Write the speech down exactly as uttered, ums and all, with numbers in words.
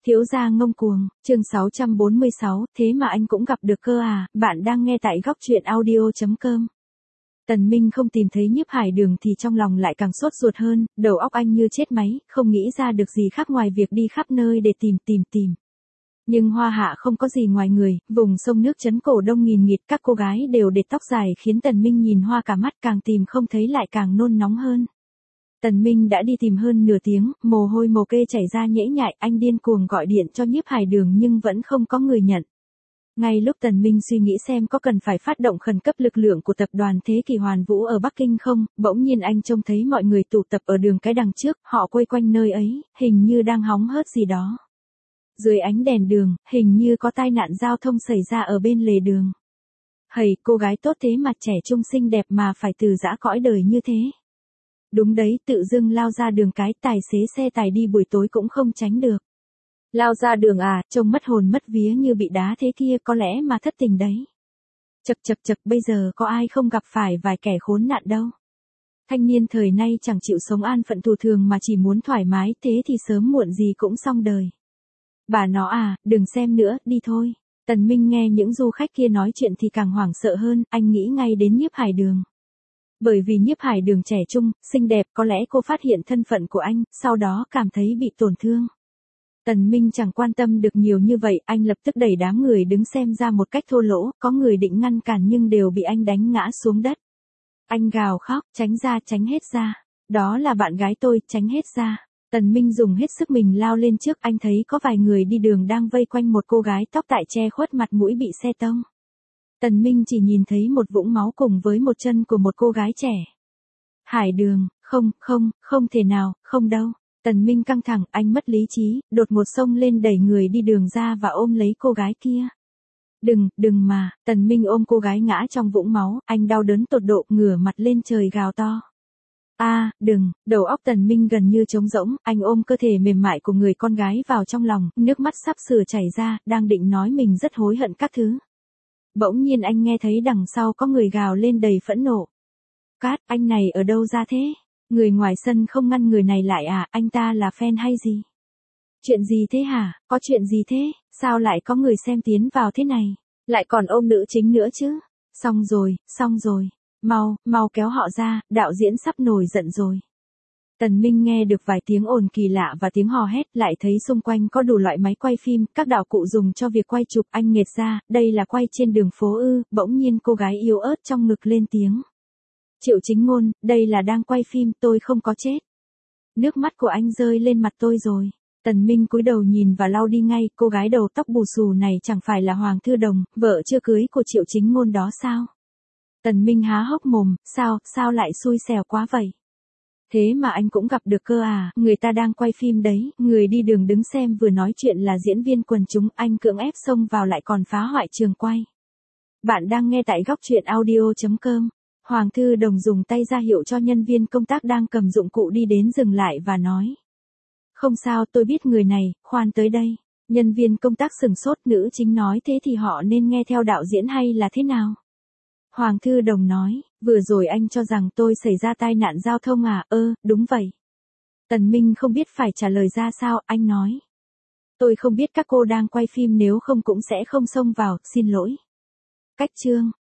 Thiếu gia ngông cuồng, chương sáu trăm bốn mươi sáu, thế mà anh cũng gặp được cơ à, bạn đang nghe tại góc truyện audio chấm com. Tần Minh không tìm thấy Nhiếp Hải Đường thì trong lòng lại càng sốt ruột hơn, đầu óc anh như chết máy, không nghĩ ra được gì khác ngoài việc đi khắp nơi để tìm tìm tìm. Nhưng Hoa Hạ không có gì ngoài người, vùng sông nước trấn cổ đông nghìn nghịt, các cô gái đều để tóc dài khiến Tần Minh nhìn hoa cả mắt, càng tìm không thấy lại càng nôn nóng hơn. Tần Minh đã đi tìm hơn nửa tiếng, mồ hôi mồ kê chảy ra nhễ nhại, anh điên cuồng gọi điện cho Nhiếp Hải Đường nhưng vẫn không có người nhận. Ngay lúc Tần Minh suy nghĩ xem có cần phải phát động khẩn cấp lực lượng của tập đoàn Thế Kỷ Hoàn Vũ ở Bắc Kinh không, bỗng nhiên anh trông thấy mọi người tụ tập ở đường cái đằng trước, họ quây quanh nơi ấy, hình như đang hóng hớt gì đó. Dưới ánh đèn đường, hình như có tai nạn giao thông xảy ra ở bên lề đường. Hầy, cô gái tốt thế mà trẻ trung xinh đẹp mà phải từ giã cõi đời như thế. Đúng đấy, tự dưng lao ra đường cái, tài xế xe tải đi buổi tối cũng không tránh được. Lao ra đường à, trông mất hồn mất vía như bị đá thế kia, có lẽ mà thất tình đấy. Chật chật chật, bây giờ có ai không gặp phải vài kẻ khốn nạn đâu. Thanh niên thời nay chẳng chịu sống an phận tù thường mà chỉ muốn thoải mái, thế thì sớm muộn gì cũng xong đời. Bà nó à, đừng xem nữa, đi thôi. Tần Minh nghe những du khách kia nói chuyện thì càng hoảng sợ hơn, anh nghĩ ngay đến Nhiếp Hải Đường. Bởi vì Nhiếp Hải Đường trẻ trung, xinh đẹp, có lẽ cô phát hiện thân phận của anh, sau đó cảm thấy bị tổn thương. Tần Minh chẳng quan tâm được nhiều như vậy, anh lập tức đẩy đám người đứng xem ra một cách thô lỗ, có người định ngăn cản nhưng đều bị anh đánh ngã xuống đất. Anh gào khóc, tránh ra, tránh hết ra. Đó là bạn gái tôi, tránh hết ra. Tần Minh dùng hết sức mình lao lên trước, anh thấy có vài người đi đường đang vây quanh một cô gái tóc tại che khuất mặt mũi bị xe tông. Tần Minh chỉ nhìn thấy một vũng máu cùng với một chân của một cô gái trẻ. Hải Đường, không, không, không thể nào, không đâu. Tần Minh căng thẳng, anh mất lý trí, đột ngột xông lên đẩy người đi đường ra và ôm lấy cô gái kia. Đừng, đừng mà, Tần Minh ôm cô gái ngã trong vũng máu, anh đau đớn tột độ, ngửa mặt lên trời gào to. A, à, đừng, đầu óc Tần Minh gần như trống rỗng, anh ôm cơ thể mềm mại của người con gái vào trong lòng, nước mắt sắp sửa chảy ra, đang định nói mình rất hối hận các thứ. Bỗng nhiên anh nghe thấy đằng sau có người gào lên đầy phẫn nộ. Cát, anh này ở đâu ra thế? Người ngoài sân không ngăn người này lại à, anh ta là fan hay gì? Chuyện gì thế hả, có chuyện gì thế, sao lại có người xem tiến vào thế này? Lại còn ôm nữ chính nữa chứ? Xong rồi, xong rồi. Mau, mau kéo họ ra, đạo diễn sắp nổi giận rồi. Tần Minh nghe được vài tiếng ồn kỳ lạ và tiếng hò hét, lại thấy xung quanh có đủ loại máy quay phim, các đạo cụ dùng cho việc quay chụp, anh nghệt ra, đây là quay trên đường phố ư, bỗng nhiên cô gái yếu ớt trong ngực lên tiếng. Triệu Chính Ngôn, đây là đang quay phim, tôi không có chết. Nước mắt của anh rơi lên mặt tôi rồi. Tần Minh cúi đầu nhìn và lau đi ngay, cô gái đầu tóc bù xù này chẳng phải là Hoàng Thư Đồng, vợ chưa cưới của Triệu Chính Ngôn đó sao? Tần Minh há hốc mồm, sao, sao lại xui xẻo quá vậy? Thế mà anh cũng gặp được cơ à, người ta đang quay phim đấy, người đi đường đứng xem vừa nói chuyện là diễn viên quần chúng, anh cưỡng ép xông vào lại còn phá hoại trường quay. Bạn đang nghe tại góc truyện audio chấm com. Hoàng Thư Đồng dùng tay ra hiệu cho nhân viên công tác đang cầm dụng cụ đi đến dừng lại và nói. Không sao, tôi biết người này, khoan tới đây. Nhân viên công tác sừng sốt, nữ chính nói thế thì họ nên nghe theo đạo diễn hay là thế nào? Hoàng Thư Đồng nói, vừa rồi anh cho rằng tôi xảy ra tai nạn giao thông à, ơ, đúng vậy. Tần Minh không biết phải trả lời ra sao, anh nói. Tôi không biết các cô đang quay phim, nếu không cũng sẽ không xông vào, xin lỗi. Cách chương.